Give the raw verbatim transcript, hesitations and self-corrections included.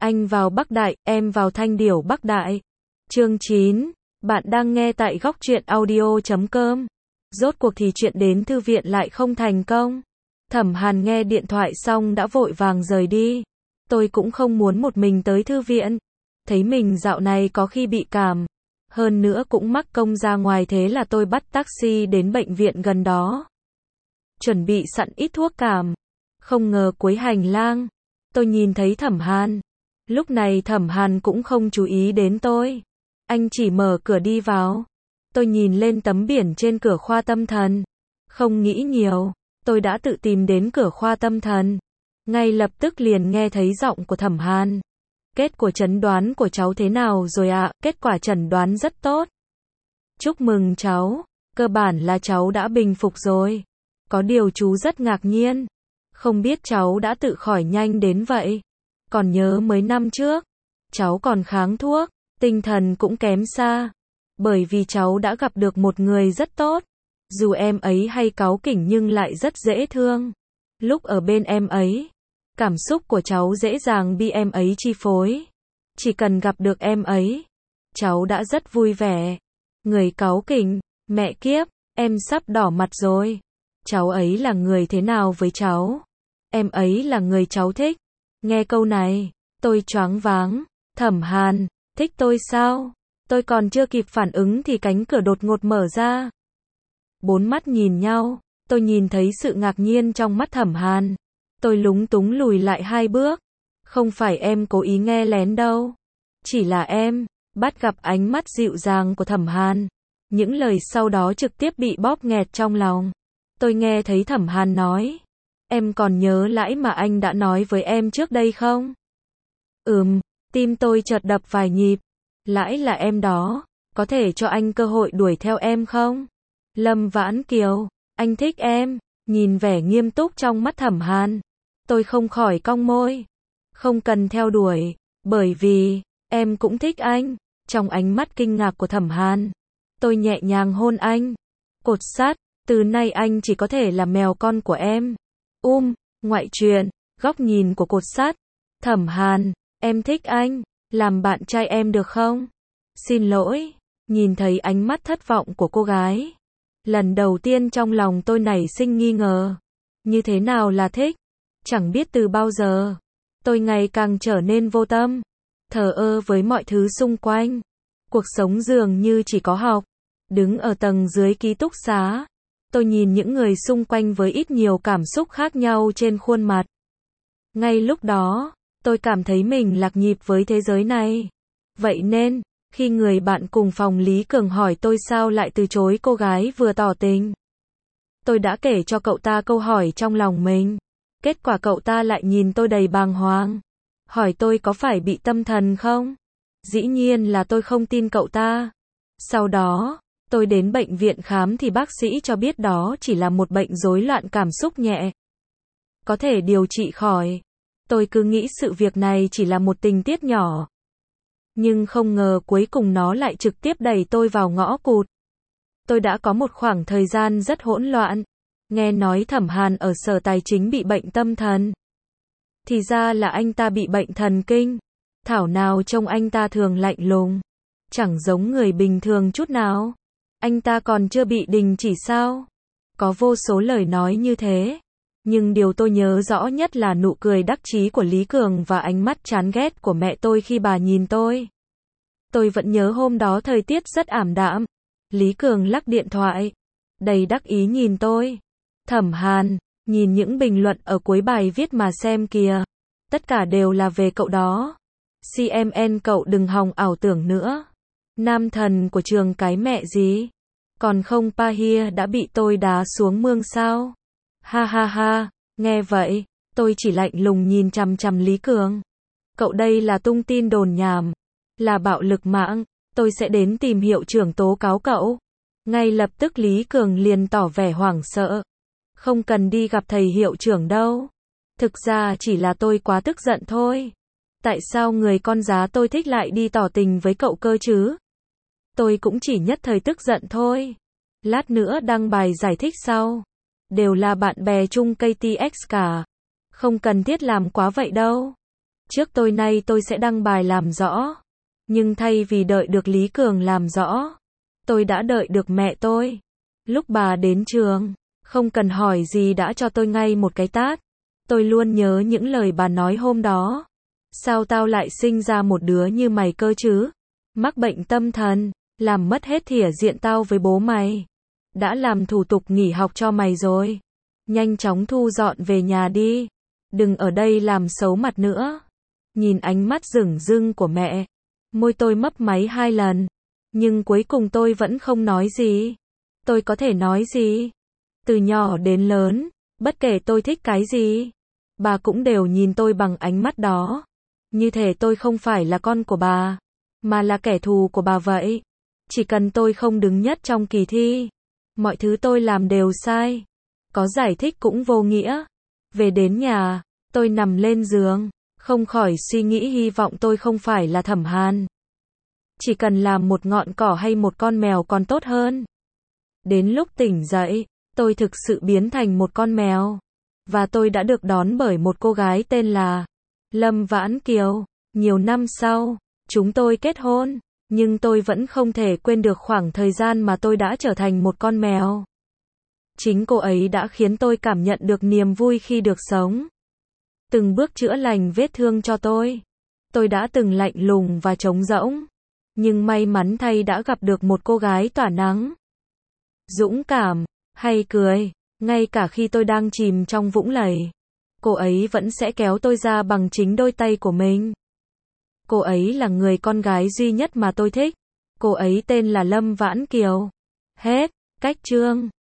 Anh vào Bắc Đại, em vào Thanh Điểu Bắc Đại. Chương chín. Bạn đang nghe tại góc truyện audio chấm com. Rốt cuộc thì chuyện đến thư viện lại không thành công. Thẩm Hàn nghe điện thoại xong đã vội vàng rời đi. Tôi cũng không muốn một mình tới thư viện. Thấy mình dạo này có khi bị cảm. Hơn nữa cũng mắc công ra ngoài, thế là tôi bắt taxi đến bệnh viện gần đó. Chuẩn bị sẵn ít thuốc cảm. Không ngờ cuối hành lang, tôi nhìn thấy Thẩm Hàn. Lúc này Thẩm Hàn cũng không chú ý đến tôi. Anh chỉ mở cửa đi vào. Tôi nhìn lên tấm biển trên cửa khoa tâm thần. Không nghĩ nhiều, tôi đã tự tìm đến cửa khoa tâm thần. Ngay lập tức liền nghe thấy giọng của Thẩm Hàn. Kết của chẩn đoán của cháu thế nào rồi ạ? À? Kết quả chẩn đoán rất tốt. Chúc mừng cháu, cơ bản là cháu đã bình phục rồi. Có điều chú rất ngạc nhiên. Không biết cháu đã tự khỏi nhanh đến vậy. Còn nhớ mấy năm trước, cháu còn kháng thuốc, tinh thần cũng kém xa. Bởi vì cháu đã gặp được một người rất tốt. Dù em ấy hay cáu kỉnh nhưng lại rất dễ thương. Lúc ở bên em ấy, cảm xúc của cháu dễ dàng bị em ấy chi phối. Chỉ cần gặp được em ấy, cháu đã rất vui vẻ. Người cáu kỉnh, mẹ kiếp, em sắp đỏ mặt rồi. Cháu ấy là người thế nào với cháu? Em ấy là người cháu thích. Nghe câu này, tôi choáng váng. Thẩm Hàn, thích tôi sao? Tôi còn chưa kịp phản ứng thì cánh cửa đột ngột mở ra. Bốn mắt nhìn nhau, tôi nhìn thấy sự ngạc nhiên trong mắt Thẩm Hàn. Tôi lúng túng lùi lại hai bước. Không phải em cố ý nghe lén đâu. Chỉ là em bắt gặp ánh mắt dịu dàng của Thẩm Hàn. Những lời sau đó trực tiếp bị bóp nghẹt trong lòng. Tôi nghe thấy Thẩm Hàn nói. Em còn nhớ Lãi mà anh đã nói với em trước đây không? Ừm, tim tôi chợt đập vài nhịp. Lãi là em đó, có thể cho anh cơ hội đuổi theo em không? Lâm Vãn Kiều, anh thích em. Nhìn vẻ nghiêm túc trong mắt Thẩm Hàn, tôi không khỏi cong môi. Không cần theo đuổi, bởi vì em cũng thích anh. Trong ánh mắt kinh ngạc của Thẩm Hàn, tôi nhẹ nhàng hôn anh. Cột sắt, từ nay anh chỉ có thể là mèo con của em. Um, ngoại truyện, góc nhìn của cột sắt. Thẩm Hàn, em thích anh, làm bạn trai em được không? Xin lỗi. Nhìn thấy ánh mắt thất vọng của cô gái, lần đầu tiên trong lòng tôi nảy sinh nghi ngờ. Như thế nào là thích? Chẳng biết từ bao giờ, tôi ngày càng trở nên vô tâm, thờ ơ với mọi thứ xung quanh. Cuộc sống dường như chỉ có học. Đứng ở tầng dưới ký túc xá, tôi nhìn những người xung quanh với ít nhiều cảm xúc khác nhau trên khuôn mặt. Ngay lúc đó, tôi cảm thấy mình lạc nhịp với thế giới này. Vậy nên, khi người bạn cùng phòng Lý Cường hỏi tôi sao lại từ chối cô gái vừa tỏ tình, tôi đã kể cho cậu ta câu hỏi trong lòng mình. Kết quả cậu ta lại nhìn tôi đầy bàng hoàng, hỏi tôi có phải bị tâm thần không? Dĩ nhiên là tôi không tin cậu ta. Sau đó, tôi đến bệnh viện khám thì bác sĩ cho biết đó chỉ là một bệnh rối loạn cảm xúc nhẹ, có thể điều trị khỏi. Tôi cứ nghĩ sự việc này chỉ là một tình tiết nhỏ. Nhưng không ngờ cuối cùng nó lại trực tiếp đẩy tôi vào ngõ cụt. Tôi đã có một khoảng thời gian rất hỗn loạn. Nghe nói Thẩm Hàn ở Sở Tài chính bị bệnh tâm thần. Thì ra là anh ta bị bệnh thần kinh. Thảo nào trông anh ta thường lạnh lùng, chẳng giống người bình thường chút nào. Anh ta còn chưa bị đình chỉ sao? Có vô số lời nói như thế. Nhưng điều tôi nhớ rõ nhất là nụ cười đắc chí của Lý Cường và ánh mắt chán ghét của mẹ tôi khi bà nhìn tôi. Tôi vẫn nhớ hôm đó thời tiết rất ảm đạm. Lý Cường lắc điện thoại, đầy đắc ý nhìn tôi. Thẩm Hàn, nhìn những bình luận ở cuối bài viết mà xem kìa. Tất cả đều là về cậu đó. xê em en cậu đừng hòng ảo tưởng nữa. Nam thần của trường cái mẹ gì? Còn không Pahia đã bị tôi đá xuống mương sao? Ha ha ha, nghe vậy, tôi chỉ lạnh lùng nhìn chằm chằm Lý Cường. Cậu đây là tung tin đồn nhảm, là bạo lực mạng, tôi sẽ đến tìm hiệu trưởng tố cáo cậu. Ngay lập tức Lý Cường liền tỏ vẻ hoảng sợ. Không cần đi gặp thầy hiệu trưởng đâu. Thực ra chỉ là tôi quá tức giận thôi. Tại sao người con giá tôi thích lại đi tỏ tình với cậu cơ chứ? Tôi cũng chỉ nhất thời tức giận thôi. Lát nữa đăng bài giải thích sau. Đều là bạn bè chung ca tê ích cả. Không cần thiết làm quá vậy đâu. Trước tôi nay tôi sẽ đăng bài làm rõ. Nhưng thay vì đợi được Lý Cường làm rõ, tôi đã đợi được mẹ tôi. Lúc bà đến trường, không cần hỏi gì đã cho tôi ngay một cái tát. Tôi luôn nhớ những lời bà nói hôm đó. Sao tao lại sinh ra một đứa như mày cơ chứ? Mắc bệnh tâm thần, làm mất hết thể diện tao với bố mày. Đã làm thủ tục nghỉ học cho mày rồi. Nhanh chóng thu dọn về nhà đi. Đừng ở đây làm xấu mặt nữa. Nhìn ánh mắt rửng rưng của mẹ, môi tôi mấp máy hai lần. Nhưng cuối cùng tôi vẫn không nói gì. Tôi có thể nói gì? Từ nhỏ đến lớn, bất kể tôi thích cái gì, bà cũng đều nhìn tôi bằng ánh mắt đó. Như thể tôi không phải là con của bà, mà là kẻ thù của bà vậy. Chỉ cần tôi không đứng nhất trong kỳ thi, mọi thứ tôi làm đều sai. Có giải thích cũng vô nghĩa. Về đến nhà, tôi nằm lên giường, không khỏi suy nghĩ hy vọng tôi không phải là Thẩm Hàn. Chỉ cần làm một ngọn cỏ hay một con mèo còn tốt hơn. Đến lúc tỉnh dậy, tôi thực sự biến thành một con mèo. Và tôi đã được đón bởi một cô gái tên là Lâm Vãn Kiều. Nhiều năm sau, chúng tôi kết hôn. Nhưng tôi vẫn không thể quên được khoảng thời gian mà tôi đã trở thành một con mèo. Chính cô ấy đã khiến tôi cảm nhận được niềm vui khi được sống. Từng bước chữa lành vết thương cho tôi. Tôi đã từng lạnh lùng và trống rỗng. Nhưng may mắn thay đã gặp được một cô gái tỏa nắng. Dũng cảm, hay cười, ngay cả khi tôi đang chìm trong vũng lầy, cô ấy vẫn sẽ kéo tôi ra bằng chính đôi tay của mình. Cô ấy là người con gái duy nhất mà tôi thích. Cô ấy tên là Lâm Vãn Kiều. Hết, cách chương.